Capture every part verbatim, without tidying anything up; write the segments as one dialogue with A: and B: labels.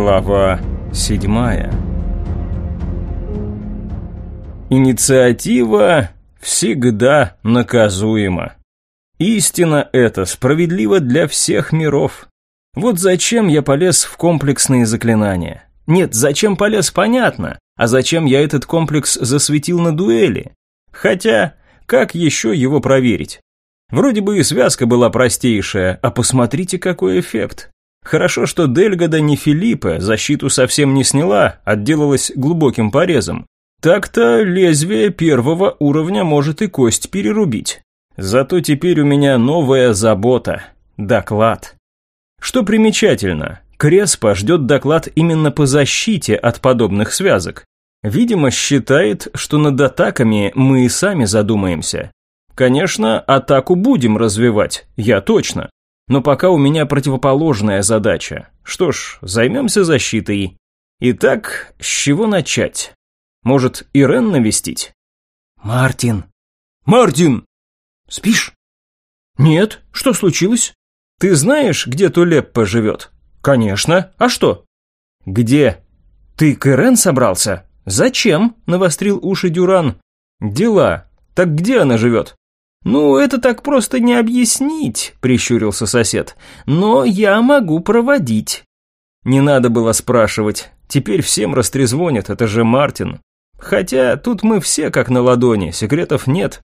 A: Глава седьмая. Инициатива всегда наказуема. Истина эта справедлива для всех миров. Вот зачем я полез в комплексные заклинания. Нет, зачем полез, понятно. А зачем я этот комплекс засветил на дуэли? Хотя, как еще его проверить? Вроде бы и связка была простейшая, а посмотрите, какой эффект. Хорошо, что Дельгада не Филиппе защиту совсем не сняла, отделалась глубоким порезом. Так-то лезвие первого уровня может и кость перерубить. Зато теперь у меня новая забота – доклад. Что примечательно, Креспо ждет доклад именно по защите от подобных связок. Видимо, считает, что над атаками мы и сами задумаемся. Конечно, атаку будем развивать, я точно. Но пока у меня противоположная задача. Что ж, займемся защитой. Итак, с чего начать? Может, Ирен навестить?
B: Мартин.
A: Мартин!
B: Спишь?
A: Нет, что случилось? Ты знаешь, где Тулеппа живет? Конечно, а что? Где? Ты к Ирен собрался? Зачем? Навострил уши Дюран. Дела. Так где она живет? «Ну, это так просто не объяснить», – прищурился сосед. «Но я могу проводить». Не надо было спрашивать. Теперь всем растрезвонят, это же Мартин. Хотя тут мы все как на ладони, секретов нет.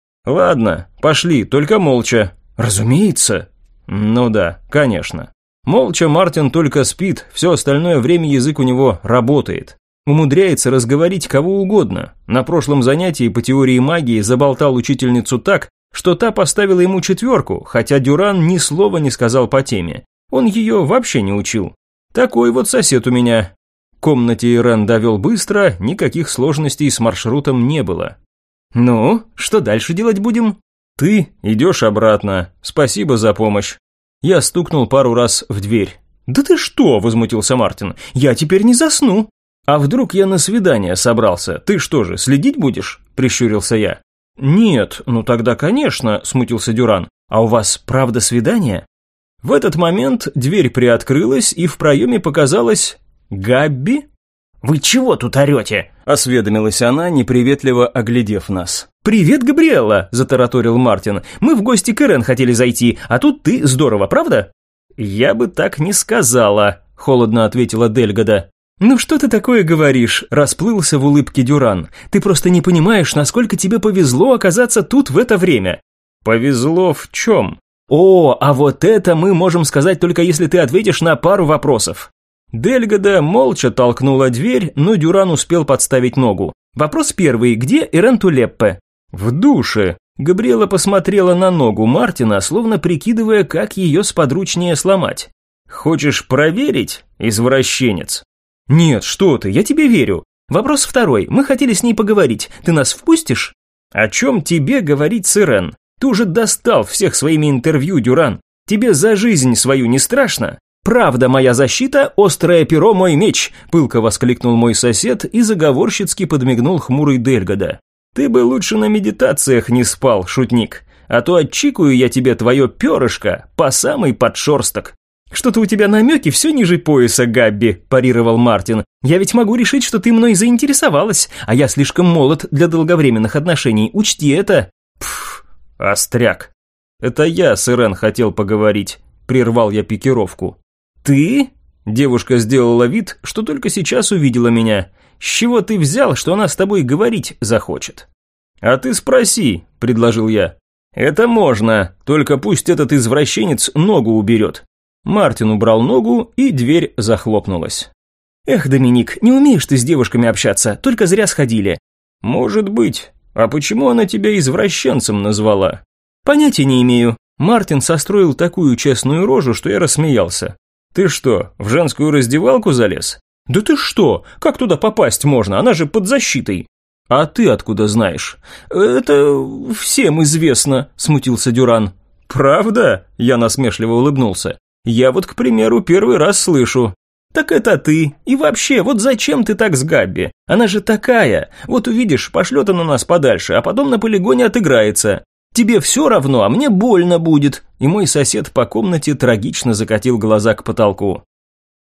A: Ладно, пошли, только молча. Разумеется. Ну да, конечно. Молча Мартин только спит, все остальное время язык у него работает. Умудряется разговорить кого угодно. На прошлом занятии по теории магии заболтал учительницу так, что та поставила ему четверку, хотя Дюран ни слова не сказал по теме. Он ее вообще не учил. Такой вот сосед у меня. В комнате Ирен довел быстро, никаких сложностей с маршрутом не было. «Ну, что дальше делать будем?» «Ты идешь обратно. Спасибо за помощь». Я стукнул пару раз в дверь. «Да ты что?» – возмутился Мартин. «Я теперь не засну». «А вдруг я на свидание собрался? Ты что же, следить будешь?» – прищурился я. «Нет, ну тогда, конечно», – смутился Дюран. «А у вас правда свидание?» В этот момент дверь приоткрылась, и в проеме показалась Габби.
B: «Вы чего тут орете?»
A: – осведомилась она, неприветливо оглядев нас. «Привет, Габриэлла!» – затараторил Мартин. «Мы в гости к Ирен хотели зайти, а тут ты здорово, правда?» «Я бы так не сказала», – холодно ответила Дельгада. «Ну что ты такое говоришь?» – расплылся в улыбке Дюран. «Ты просто не понимаешь, насколько тебе повезло оказаться тут в это время». «Повезло в чем?» «О, а вот это мы можем сказать только если ты ответишь на пару вопросов». Дельгада молча толкнула дверь, но Дюран успел подставить ногу. Вопрос первый. Где Ирен Тулеппе? «В душе». Габриэла посмотрела на ногу Мартина, словно прикидывая, как ее сподручнее сломать. «Хочешь проверить, извращенец?» «Нет, что ты, я тебе верю. Вопрос второй. Мы хотели с ней поговорить. Ты нас впустишь?» «О чем тебе говорить с Ирен? Ты уже достал всех своими интервью, Дюран. Тебе за жизнь свою не страшно?» «Правда моя защита, острое перо мой меч!» – пылко воскликнул мой сосед и заговорщицки подмигнул хмурый Дельгада. «Ты бы лучше на медитациях не спал, шутник, а то отчикаю я тебе твое перышко по самый подшерсток». «Что-то у тебя намеки все ниже пояса, Габби», – парировал Мартин. «Я ведь могу решить, что ты мной заинтересовалась, а я слишком молод для долговременных отношений, учти это». «Пф, остряк. Это я с Ирен хотел поговорить», – прервал я пикировку. «Ты?» – девушка сделала вид, что только сейчас увидела меня. «С чего ты взял, что она с тобой говорить захочет?» «А ты спроси», – предложил я. «Это можно, только пусть этот извращенец ногу уберет». Мартин убрал ногу, и дверь захлопнулась. «Эх, Доминик, не умеешь ты с девушками общаться, только зря сходили». «Может быть. А почему она тебя извращенцем назвала?» «Понятия не имею». Мартин состроил такую честную рожу, что я рассмеялся. «Ты что, в женскую раздевалку залез?» «Да ты что? Как туда попасть можно? Она же под защитой». «А ты откуда знаешь?» «Это всем известно», – смутился Дюран. «Правда?» – я насмешливо улыбнулся. «Я вот, к примеру, первый раз слышу». «Так это ты. И вообще, вот зачем ты так с Габби? Она же такая. Вот увидишь, пошлет она нас подальше, а потом на полигоне отыграется. Тебе все равно, а мне больно будет». И мой сосед по комнате трагично закатил глаза к потолку.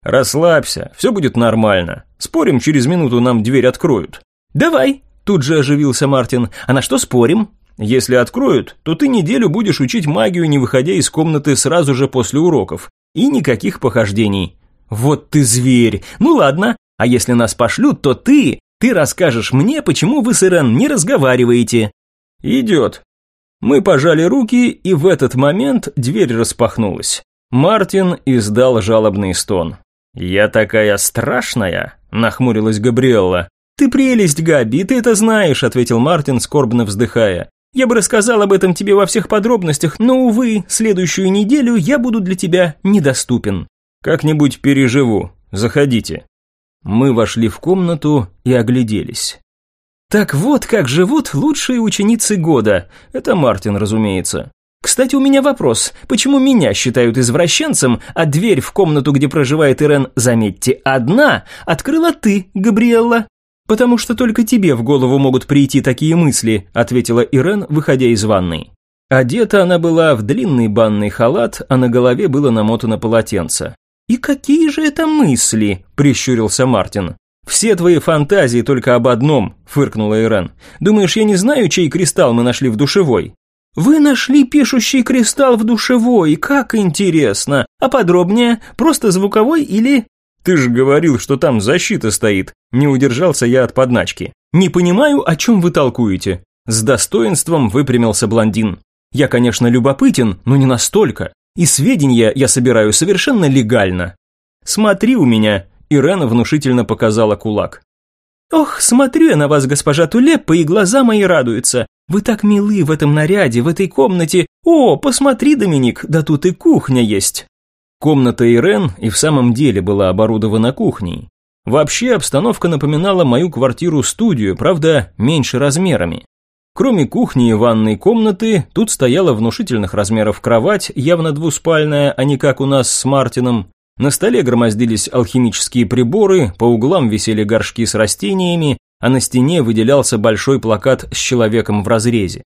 A: «Расслабься, все будет нормально. Спорим, через минуту нам дверь откроют».
B: «Давай», – тут же оживился Мартин. «А на что спорим?»
A: «Если откроют, то ты неделю будешь учить магию, не выходя из комнаты сразу же после уроков. И никаких похождений».
B: «Вот ты зверь! Ну ладно, а если нас пошлют, то ты, ты расскажешь мне, почему вы с Ирен не разговариваете».
A: «Идет». Мы пожали руки, и в этот момент дверь распахнулась. Мартин издал жалобный стон. «Я такая страшная», – нахмурилась Габриэлла.
B: «Ты прелесть, Габи, ты это знаешь», – ответил Мартин, скорбно вздыхая. «Я бы рассказал об этом тебе во всех подробностях, но, увы, следующую неделю я буду для тебя недоступен».
A: «Как-нибудь переживу. Заходите». Мы вошли в комнату и огляделись.
B: «Так вот, как живут лучшие ученицы года. Это Мартин, разумеется. Кстати, у меня вопрос. Почему меня считают извращенцем, а дверь в комнату, где проживает Ирен, заметьте, одна, открыла ты, Габриэлла?» «Потому что только тебе в голову могут прийти такие мысли», ответила Ирен, выходя из ванной. Одета она была в длинный банный халат, а на голове было намотано полотенце. «И какие же это мысли?» – прищурился Мартин. «Все твои фантазии только об одном», – фыркнула Ирен. «Думаешь, я не знаю, чей кристалл мы нашли в душевой?» «Вы нашли пишущий кристалл в душевой, как интересно! А подробнее, просто звуковой или...»
A: «Ты же говорил, что там защита стоит», – не удержался я от подначки.
B: «Не понимаю, о чем вы толкуете». С достоинством выпрямился блондин. «Я, конечно, любопытен, но не настолько. И сведения я собираю совершенно легально». «Смотри у меня», – Ирена внушительно показала кулак. «Ох, смотрю я на вас, госпожа Тулеппа, и глаза мои радуются. Вы так милы в этом наряде, в этой комнате. О, посмотри, Доминик, да тут и кухня есть».
A: Комната Ирен и в самом деле была оборудована кухней. Вообще обстановка напоминала мою квартиру-студию, правда, меньше размерами. Кроме кухни и ванной комнаты, тут стояла внушительных размеров кровать, явно двуспальная, а не как у нас с Мартином. На столе громоздились алхимические приборы, по углам висели горшки с растениями, а на стене выделялся большой плакат с человеком в разрезе.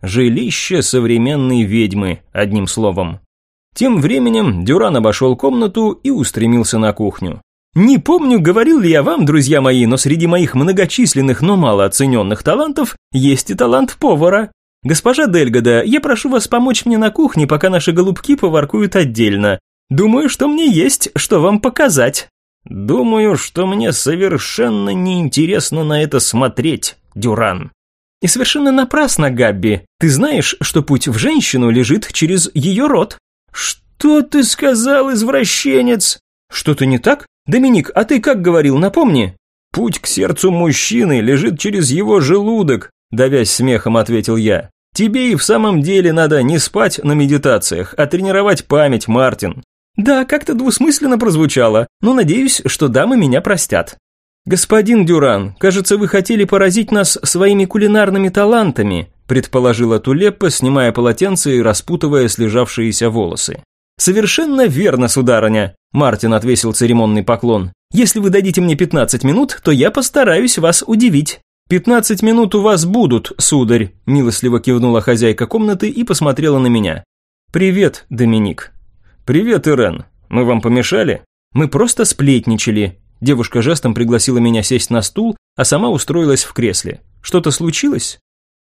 A: Жилище современной ведьмы, одним словом. Тем временем Дюран обошел комнату и устремился на кухню.
B: «Не помню, говорил ли я вам, друзья мои, но среди моих многочисленных, но малооцененных талантов есть и талант повара. Госпожа Дельгода, я прошу вас помочь мне на кухне, пока наши голубки поваркуют отдельно. Думаю, что мне есть, что вам показать».
A: «Думаю, что мне совершенно неинтересно на это смотреть, Дюран».
B: «И совершенно напрасно, Габби. Ты знаешь, что путь в женщину лежит через ее рот».
A: «Что ты сказал, извращенец?»
B: «Что-то не так? Доминик, а ты как говорил, напомни?»
A: «Путь к сердцу мужчины лежит через его желудок», давясь смехом, ответил я. «Тебе и в самом деле надо не спать на медитациях, а тренировать память, Мартин».
B: «Да, как-то двусмысленно прозвучало, но надеюсь, что дамы меня простят». «Господин Дюран, кажется, вы хотели поразить нас своими кулинарными талантами», предположила Тулеппа, снимая полотенце и распутывая слежавшиеся волосы. «Совершенно верно, сударыня», Мартин отвесил церемонный поклон. «Если вы дадите мне пятнадцать минут, то я постараюсь вас удивить». «Пятнадцать минут у вас будут, сударь», милостливо кивнула хозяйка комнаты и посмотрела на меня. «Привет, Доминик».
A: «Привет, Ирен. Мы вам помешали?»
B: «Мы просто сплетничали». Девушка жестом пригласила меня сесть на стул, а сама устроилась в кресле. «Что-то случилось?»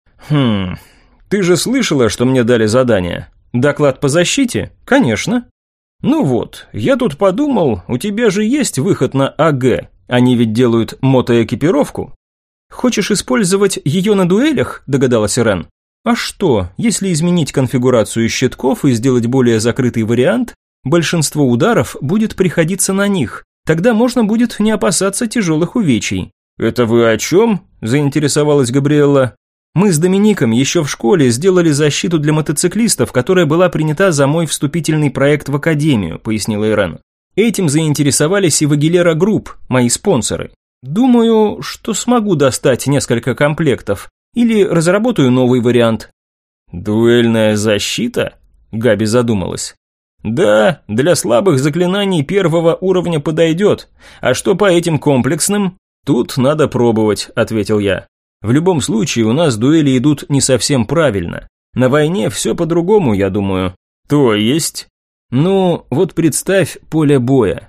A: «Хм, ты же слышала, что мне дали задание?
B: Доклад по защите? Конечно».
A: «Ну вот, я тут подумал, у тебя же есть выход на АГ. Они ведь делают мотоэкипировку».
B: «Хочешь использовать ее на дуэлях?» – догадалась Ирен. «А что, если изменить конфигурацию щитков и сделать более закрытый вариант, большинство ударов будет приходиться на них. Тогда можно будет не опасаться тяжелых увечий».
A: «Это вы о чем?» – заинтересовалась Габриэлла.
B: «Мы с Домиником еще в школе сделали защиту для мотоциклистов, которая была принята за мой вступительный проект в академию», – пояснила Ирен. «Этим заинтересовались и Вагилера Групп, мои спонсоры. Думаю, что смогу достать несколько комплектов, или разработаю новый вариант».
A: «Дуэльная защита?» – Габи задумалась. «Да, для слабых заклинаний первого уровня подойдет. А что по этим комплексным?» «Тут надо пробовать», – ответил я. «В любом случае у нас дуэли идут не совсем правильно. На войне все по-другому, я думаю». «То есть?» «Ну, вот представь поле боя.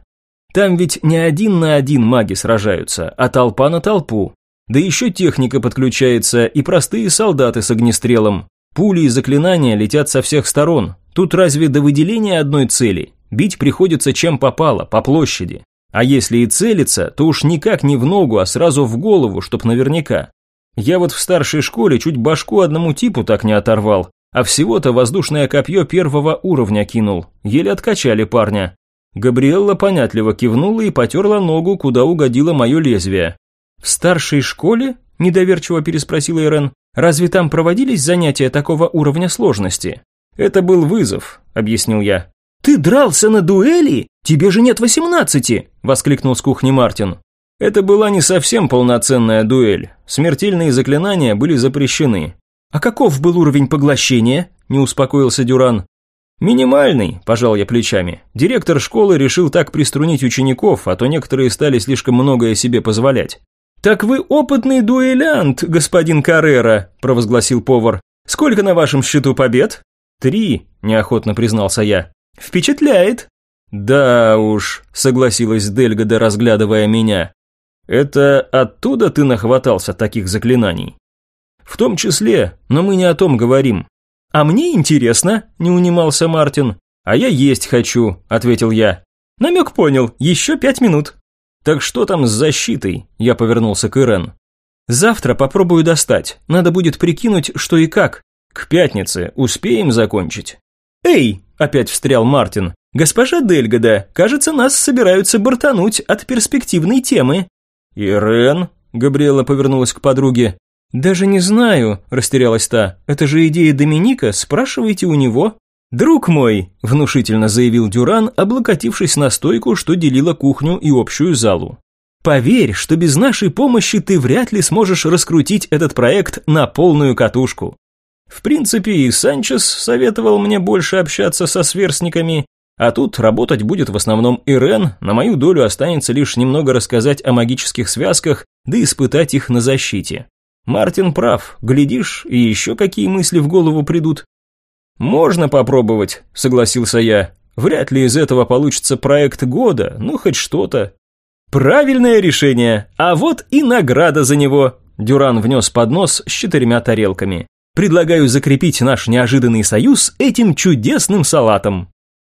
A: Там ведь не один на один маги сражаются, а толпа на толпу. Да еще техника подключается и простые солдаты с огнестрелом. Пули и заклинания летят со всех сторон. Тут разве до выделения одной цели? Бить приходится чем попало, по площади. А если и целиться, то уж никак не в ногу, а сразу в голову, чтоб наверняка. Я вот в старшей школе чуть башку одному типу так не оторвал, а всего-то воздушное копье первого уровня кинул. Еле откачали парня. Габриэлла понятливо кивнула и потерла ногу, куда угодило мое лезвие. «В старшей школе?» – недоверчиво переспросила Ирен. «Разве там проводились занятия такого уровня сложности?» «Это был вызов», – объяснил я. «Ты дрался на дуэли? Тебе же нет восемнадцати!» – воскликнул с кухни Мартин. Это была не совсем полноценная дуэль. Смертельные заклинания были запрещены. «А каков был уровень поглощения?» – не успокоился Дюран. «Минимальный», – пожал я плечами. Директор школы решил так приструнить учеников, а то некоторые стали слишком многое себе позволять. «Так вы опытный дуэлянт, господин Каррера», – провозгласил повар. «Сколько на вашем счету побед?» «Три», – неохотно признался я. «Впечатляет». «Да уж», – согласилась Дельгада, разглядывая меня. «Это оттуда ты нахватался таких заклинаний?» «В том числе, но мы не о том говорим». «А мне интересно», – не унимался Мартин. «А я есть хочу», – ответил я. «Намек понял, еще пять минут». «Так что там с защитой?» – я повернулся к Ирен. «Завтра попробую достать, надо будет прикинуть, что и как. К пятнице успеем закончить». «Эй!» – опять встрял Мартин. «Госпожа Дельгада, кажется, нас собираются бортануть от перспективной темы». «Ирен?» – Габриэлла повернулась к подруге. «Даже не знаю», – растерялась та. «Это же идея Доминика, спрашивайте у него». «Друг мой», – внушительно заявил Дюран, облокотившись на стойку, что делила кухню и общую залу. «Поверь, что без нашей помощи ты вряд ли сможешь раскрутить этот проект на полную катушку». В принципе, и Санчес советовал мне больше общаться со сверстниками, а тут работать будет в основном Ирен, на мою долю останется лишь немного рассказать о магических связках, да испытать их на защите. Мартин прав, глядишь, и еще какие мысли в голову придут. «Можно попробовать», – согласился я. «Вряд ли из этого получится проект года, ну хоть что-то». «Правильное решение, а вот и награда за него», – Дюран внес поднос с четырьмя тарелками. «Предлагаю закрепить наш неожиданный союз этим чудесным салатом».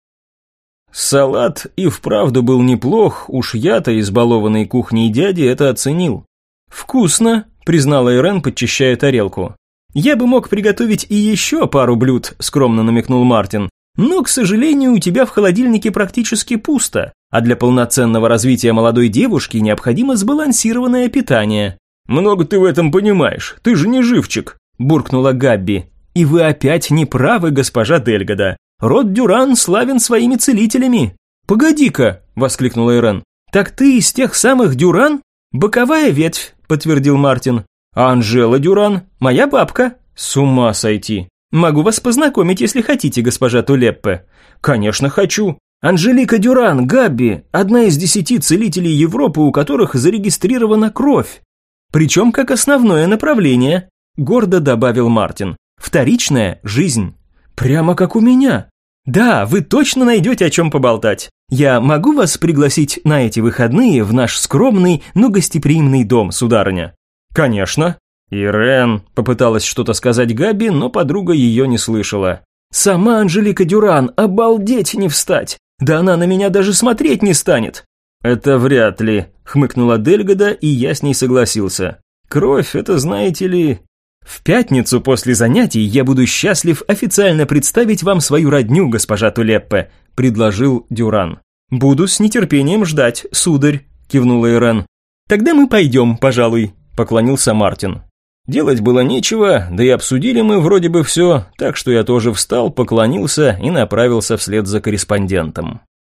A: Салат и вправду был неплох, уж я-то, избалованный кухней дяди, это оценил. «Вкусно», – признала Ирен, подчищая тарелку. «Я бы мог приготовить и еще пару блюд», – скромно намекнул Мартин. «Но, к сожалению, у тебя в холодильнике практически пусто, а для полноценного развития молодой девушки необходимо сбалансированное питание». «Много ты в этом понимаешь, ты же не живчик», – буркнула Габби. «И вы опять не правы, госпожа Дельгада. Род Дюран славен своими целителями». «Погоди-ка», – воскликнула Ирен. «Так ты из тех самых Дюран?» «Боковая ветвь», – подтвердил Мартин. «А Анжела Дюран? Моя бабка?» «С ума сойти!» «Могу вас познакомить, если хотите, госпожа Тулеппе». «Конечно хочу!» «Анжелика Дюран, Габби, одна из десяти целителей Европы, у которых зарегистрирована кровь. Причем как основное направление», – гордо добавил Мартин. «Вторичная жизнь». «Прямо как у меня». «Да, вы точно найдете о чем поболтать. Я могу вас пригласить на эти выходные в наш скромный, но гостеприимный дом, сударыня?» «Конечно». «Ирен», – попыталась что-то сказать Габи, но подруга ее не слышала. «Сама Анжелика Дюран, обалдеть не встать! Да она на меня даже смотреть не станет!» «Это вряд ли», – хмыкнула Дельгада, и я с ней согласился. «Кровь – это, знаете ли...» «В пятницу после занятий я буду счастлив официально представить вам свою родню, госпожа Тулеппе», – предложил Дюран. «Буду с нетерпением ждать, сударь», – кивнула Ирен. «Тогда мы пойдем, пожалуй», – поклонился Мартин. Делать было нечего, да и обсудили мы вроде бы все, так что я тоже встал, поклонился и направился вслед за корреспондентом.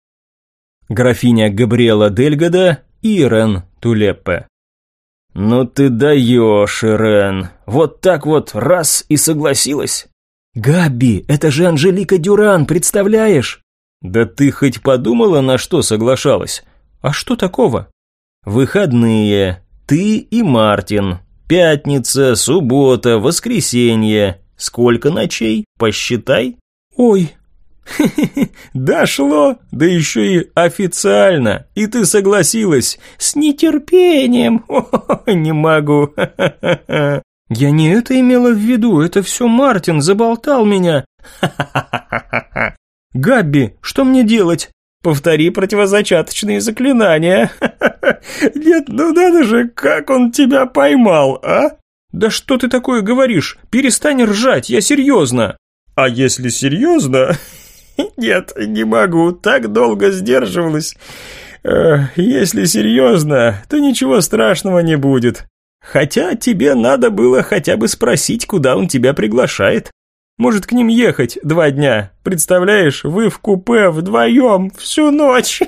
A: Графиня Габриэла Дельгада и Ирен Тулеппе. «Ну ты даешь, Ирен, вот так вот раз и согласилась». «Габи, это же Анжелика Дюран, представляешь?» «Да ты хоть подумала, на что соглашалась?» «А что такого?» «Выходные, ты и Мартин». Пятница, суббота, воскресенье. Сколько ночей? Посчитай. Ой, Хе-хе-хе, дошло, да еще и официально, и ты согласилась. С нетерпением. О, не могу. Ха-ха-ха. Я не это имела в виду, это все Мартин заболтал меня. Ха-ха-ха-ха. Габби, что мне делать? Повтори противозачаточные заклинания. Нет, ну надо же, как он тебя поймал, а? Да что ты такое говоришь? Перестань ржать, я серьезно. А если серьезно? Нет, не могу, так долго сдерживалась. Если серьезно, то ничего страшного не будет. Хотя тебе надо было хотя бы спросить, куда он тебя приглашает. Может, к ним ехать два дня. Представляешь, вы в купе вдвоем всю ночь.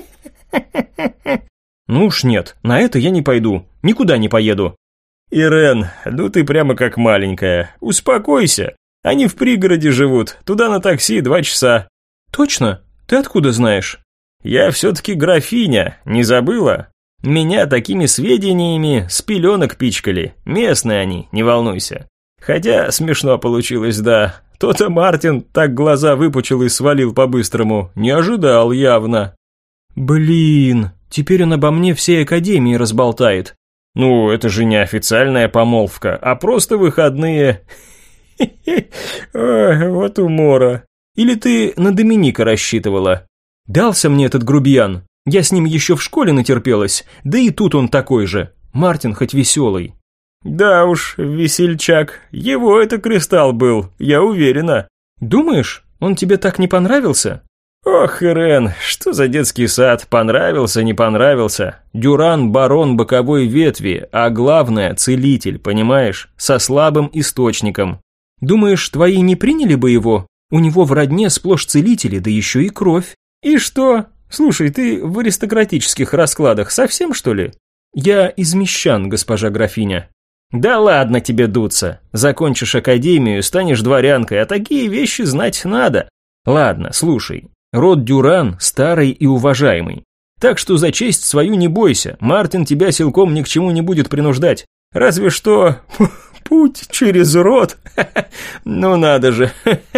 A: Ну уж нет, на это я не пойду, никуда не поеду. Ирен, ну ты прямо как маленькая. Успокойся. Они в пригороде живут, туда на такси два часа. Точно? Ты откуда знаешь? Я все-таки графиня, не забыла? Меня такими сведениями с пеленок пичкали. Местные они, не волнуйся. Хотя смешно получилось, да. То-то Мартин так глаза выпучил и свалил по-быстрому. Не ожидал явно. Блин, теперь он обо мне всей академии разболтает. Ну, это же не официальная помолвка, а просто выходные. Ой, вот умора. Или ты на Доминика рассчитывала? Дался мне этот грубиян. Я с ним еще в школе натерпелась, да и тут он такой же. Мартин хоть веселый. Да уж, весельчак. Его это кристалл был, я уверена. Думаешь, он тебе так не понравился? Ох, Ирен, что за детский сад, понравился, не понравился. Дюран – барон боковой ветви, а главное – целитель, понимаешь, со слабым источником. Думаешь, твои не приняли бы его? У него в родне сплошь целители, да еще и кровь. И что? Слушай, ты в аристократических раскладах совсем, что ли? Я из мещан, госпожа графиня. Да ладно тебе дуться. Закончишь академию, станешь дворянкой, а такие вещи знать надо. Ладно, слушай. Род Дюран старый и уважаемый. Так что за честь свою не бойся, Мартин тебя силком ни к чему не будет принуждать. Разве что путь через род. Ну надо же.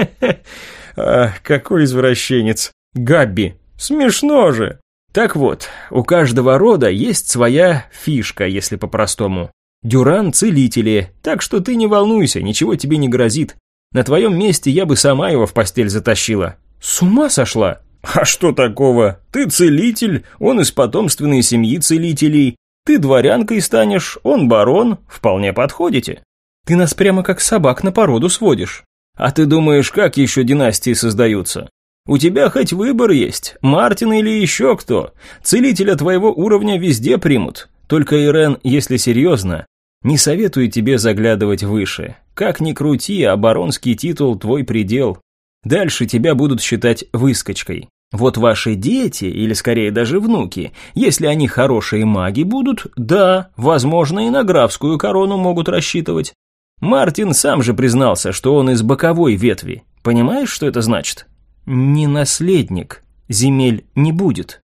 A: А, какой извращенец. Габби, смешно же. Так вот, у каждого рода есть своя фишка, если по-простому. Дюран – целители, так что ты не волнуйся, ничего тебе не грозит. На твоем месте я бы сама его в постель затащила. С ума сошла? А что такого? Ты целитель, он из потомственной семьи целителей. Ты дворянкой станешь, он барон, вполне подходите. Ты нас прямо как собак на породу сводишь. А ты думаешь, как еще династии создаются? У тебя хоть выбор есть, Мартин или еще кто. Целителя твоего уровня везде примут. Только, Ирен, если серьезно, не советую тебе заглядывать выше. Как ни крути, а баронский титул твой предел. Дальше тебя будут считать выскочкой. Вот ваши дети, или скорее даже внуки, если они хорошие маги будут, да, возможно, и на графскую корону могут рассчитывать. Мартин сам же признался, что он из боковой ветви. Понимаешь, что это значит? Не наследник, земель не будет.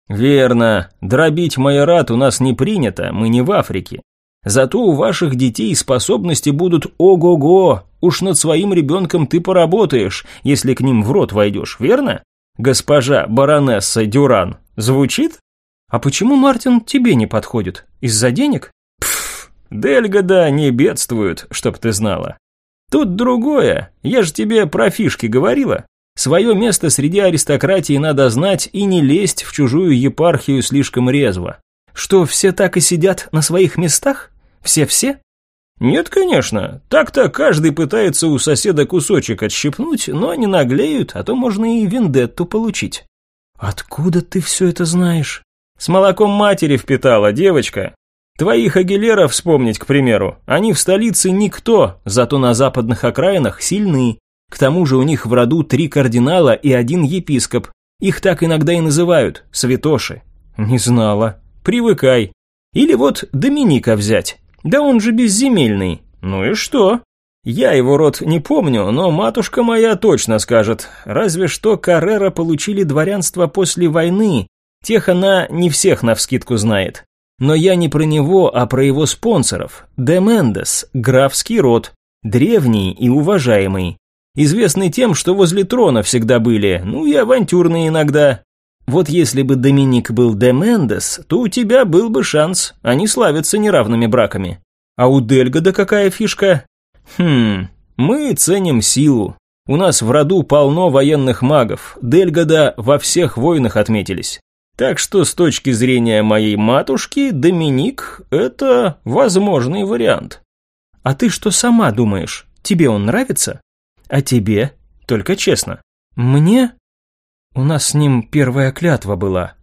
A: Верно, дробить майорат у нас не принято, мы не в Африке. Зато у ваших детей способности будут ого-го. Уж над своим ребенком ты поработаешь, если к ним в рот войдешь, верно? Госпожа баронесса Дюран. Звучит? А почему Мартин тебе не подходит? Из-за денег? Пф, Дельгода не бедствуют, чтоб ты знала. Тут другое, я же тебе про фишки говорила. Свое место среди аристократии надо знать и не лезть в чужую епархию слишком резво. Что, все так и сидят на своих местах? Все-все? Нет, конечно. Так-то каждый пытается у соседа кусочек отщипнуть, но не наглеют, а то можно и вендетту получить. Откуда ты все это знаешь? С молоком матери впитала, девочка. Твоих агилеров вспомнить, к примеру. Они в столице никто, зато на западных окраинах сильны. К тому же у них в роду три кардинала и один епископ. Их так иногда и называют, святоши. Не знала. Привыкай. Или вот Доминика взять. Да он же безземельный. Ну и что? Я его род не помню, но матушка моя точно скажет. Разве что Каррера получили дворянство после войны. Тех она не всех навскидку знает. Но я не про него, а про его спонсоров. Де Мендес, графский род. Древний и уважаемый. Известны тем, что возле трона всегда были, ну и авантюрные иногда. Вот если бы Доминик был де Мендес, то у тебя был бы шанс, они славятся неравными браками. А у Дельгода какая фишка? Хм, мы ценим силу. У нас в роду полно военных магов, Дельгода во всех войнах отметились. Так что с точки зрения моей матушки, Доминик – это возможный вариант. А ты что сама думаешь? Тебе он нравится? А тебе? Только честно. Мне? У нас с ним первая клятва была.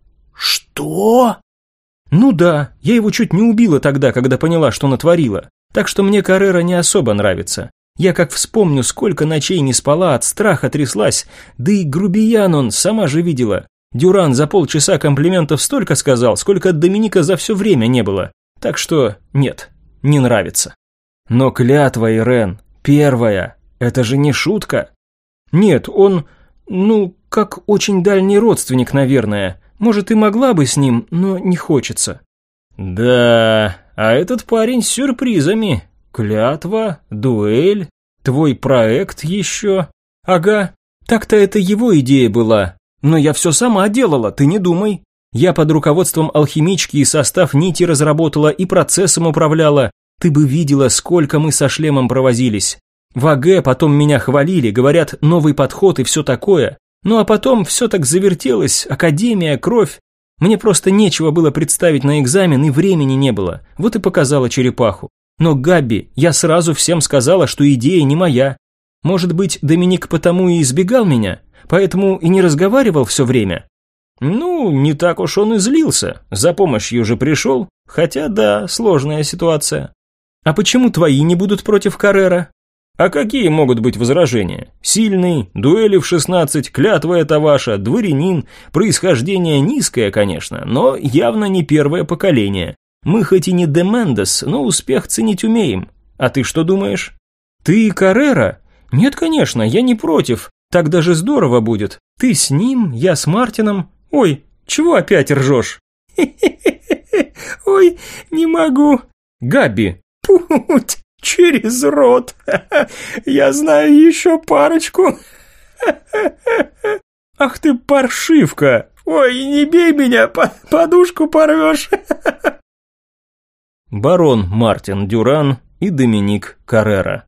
A: Что? Ну да, я его чуть не убила тогда, когда поняла, что натворила. Так что мне Каррера не особо нравится. Я как вспомню, сколько ночей не спала, от страха тряслась. Да и грубиян он, сама же видела. Дюран за полчаса комплиментов столько сказал, сколько от Доминика за все время не было. Так что нет, не нравится. Но клятва, Ирен, первая. Это же не шутка. Нет, он, ну, как очень дальний родственник, наверное. Может, и могла бы с ним, но не хочется. Да, а этот парень с сюрпризами. Клятва, дуэль, твой проект еще. Ага, так-то это его идея была. Но я все сама делала, ты не думай. Я под руководством алхимички и состав нити разработала, и процессом управляла. Ты бы видела, сколько мы со шлемом провозились. В АГ потом меня хвалили, говорят, новый подход и все такое. Ну а потом все так завертелось, академия, кровь. Мне просто нечего было представить на экзамен, и времени не было. Вот и показала черепаху. Но, Габби, я сразу всем сказала, что идея не моя. Может быть, Доминик потому и избегал меня, поэтому и не разговаривал все время? Ну, не так уж он и злился, за помощью же пришел, хотя да, сложная ситуация. А почему твои не будут против Каррера? А какие могут быть возражения? Сильный, дуэли в шестнадцать, клятва это ваша, дворянин, происхождение низкое, конечно, но явно не первое поколение. Мы хоть и не де Мендес, но успех ценить умеем. А ты что думаешь? Ты Каррера? Нет, конечно, я не против, так даже здорово будет. Ты с ним, я с Мартином. Ой, чего опять ржешь? Ой, не могу. Габби. Путь. Через рот. Я знаю еще парочку. Ах ты паршивка. Ой, не бей меня, подушку порвешь. Барон Мартин Дюран и Доминик Каррера.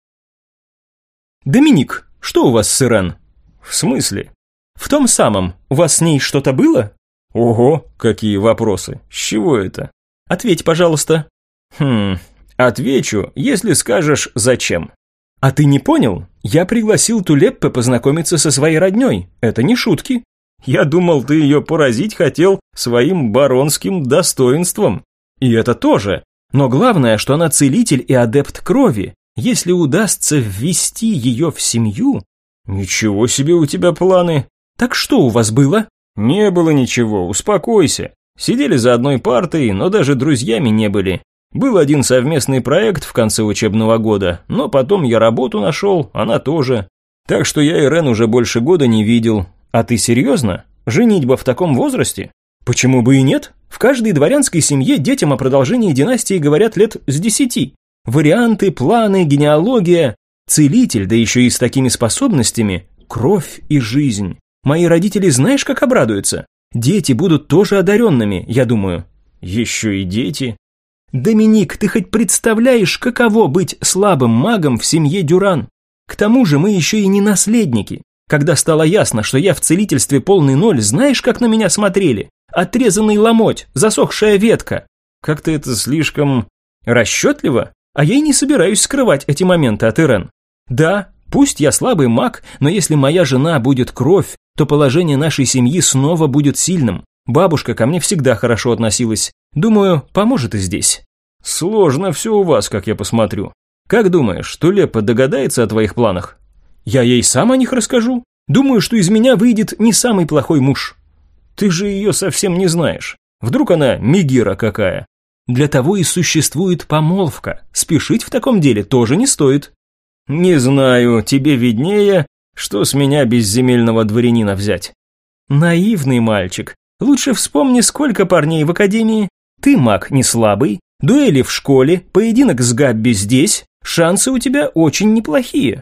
A: Доминик, что у вас с Ирен? В смысле? В том самом. У вас с ней что-то было? Ого, какие вопросы. С чего это? Ответь, пожалуйста. Хм... Отвечу, если скажешь, зачем. А ты не понял? Я пригласил Тулеппе познакомиться со своей роднёй. Это не шутки. Я думал, ты ее поразить хотел своим баронским достоинством. И это тоже. Но главное, что она целитель и адепт крови. Если удастся ввести ее в семью... Ничего себе у тебя планы. Так что у вас было? Не было ничего, успокойся. Сидели за одной партой, но даже друзьями не были. Был один совместный проект в конце учебного года, но потом я работу нашел, она тоже. Так что я Ирен уже больше года не видел. А ты серьезно? Женитьба в таком возрасте? Почему бы и нет? В каждой дворянской семье детям о продолжении династии говорят лет с десяти. Варианты, планы, генеалогия. Целитель, да еще и с такими способностями. Кровь и жизнь. Мои родители знаешь, как обрадуются? Дети будут тоже одаренными, я думаю. Еще и дети... «Доминик, ты хоть представляешь, каково быть слабым магом в семье Дюран? К тому же мы еще и не наследники. Когда стало ясно, что я в целительстве полный ноль, знаешь, как на меня смотрели? Отрезанный ломоть, засохшая ветка. Как-то это слишком расчетливо, а я и не собираюсь скрывать эти моменты от Ирен. Да, пусть я слабый маг, но если моя жена будет кровь, то положение нашей семьи снова будет сильным. Бабушка ко мне всегда хорошо относилась. Думаю, поможет и здесь. Сложно все у вас, как я посмотрю. Как думаешь, Тулеппа догадается о твоих планах? Я ей сам о них расскажу. Думаю, что из меня выйдет не самый плохой муж. Ты же ее совсем не знаешь. Вдруг она мегера какая? Для того и существует помолвка. Спешить в таком деле тоже не стоит. Не знаю, тебе виднее, что с меня безземельного дворянина взять. Наивный мальчик. Лучше вспомни, сколько парней в академии. Ты маг не слабый, дуэли в школе, поединок с Габби здесь. Шансы у тебя очень неплохие.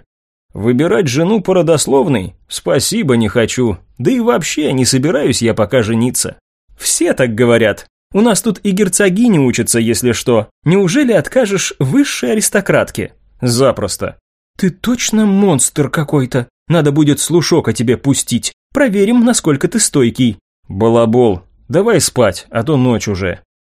A: Выбирать жену по родословной? Спасибо, не хочу. Да и вообще, не собираюсь я пока жениться.
B: Все так говорят. У нас тут и герцогини учатся, если что. Неужели откажешь высшей аристократке?
A: Запросто.
B: Ты точно монстр какой-то. Надо будет слушок о тебе пустить. Проверим, насколько ты стойкий.
A: Балабол, давай спать, а то ночь уже.